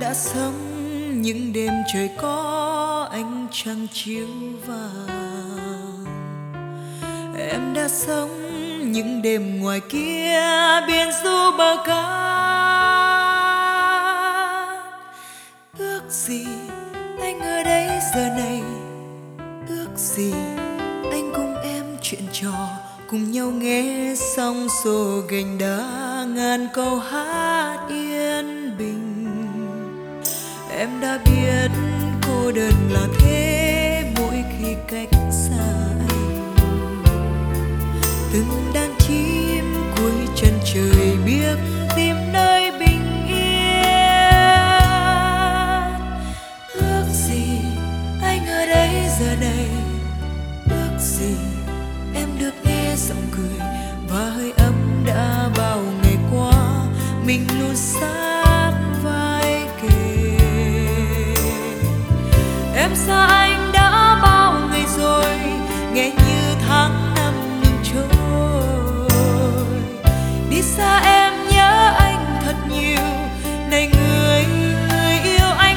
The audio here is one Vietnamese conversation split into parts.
đã sống những đêm trời có ánh trăng chiếu vàng. Em đã sống những đêm ngoài kia biển du bờ cát. Ước gì anh ở đây giờ này, ước gì anh cùng em chuyện trò, cùng nhau nghe sóng xô gành đá ngàn câu hát yên bình. Em đã biết cô đơn là thế mỗi khi cách xa anh. Từng đàn chim cuối chân trời biết tìm nơi bình yên. Ước gì anh ở đây giờ này, ước gì em được nghe giọng cười và hơi ấm đã bao ngày qua mình luôn sát vai kề. Em xa anh đã bao ngày rồi, nghe như tháng năm ngừng trôi. Đi xa em nhớ anh thật nhiều, này người yêu anh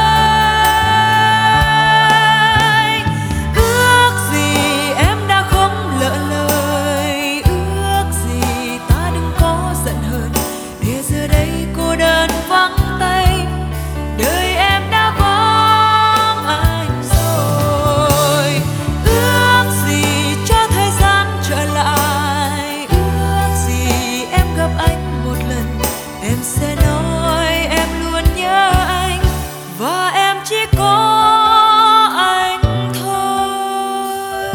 hỡi. Ước gì em đã không lỡ lời, ước gì ta đừng có giận hờn, để giờ đây cô đơn vắng tay, đời em đã vắng anh rồi. Ước gì cho thời gian trở lại, ước gì em gặp anh một lần, em sẽ nói em luôn nhớ anh và em chỉ có anh thôi.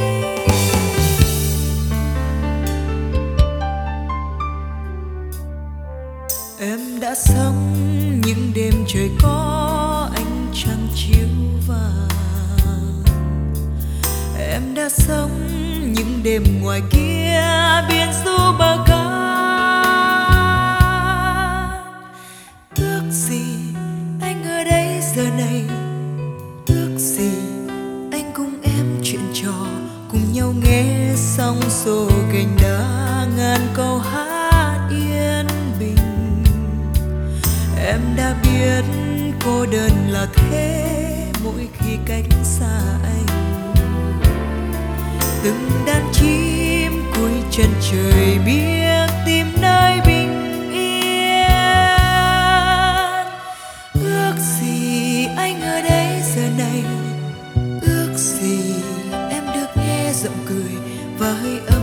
Em đã sống những đêm trời có ánh trăng chiếu vàng. Em đã sống những đêm ngoài kia biển du bờ cát. Ước gì anh ở đây giờ này, ước gì anh cùng em chuyện trò, cùng nhau nghe sóng xô gành đá ngàn câu hát yên bình. Em đã biết cô đơn là thế mỗi khi cách xa anh. Từng đàn chim cuối chân trời biết tìm nơi bình yên. Ước gì anh ở đây giờ này, ước gì em được nghe giọng cười và hơi ấm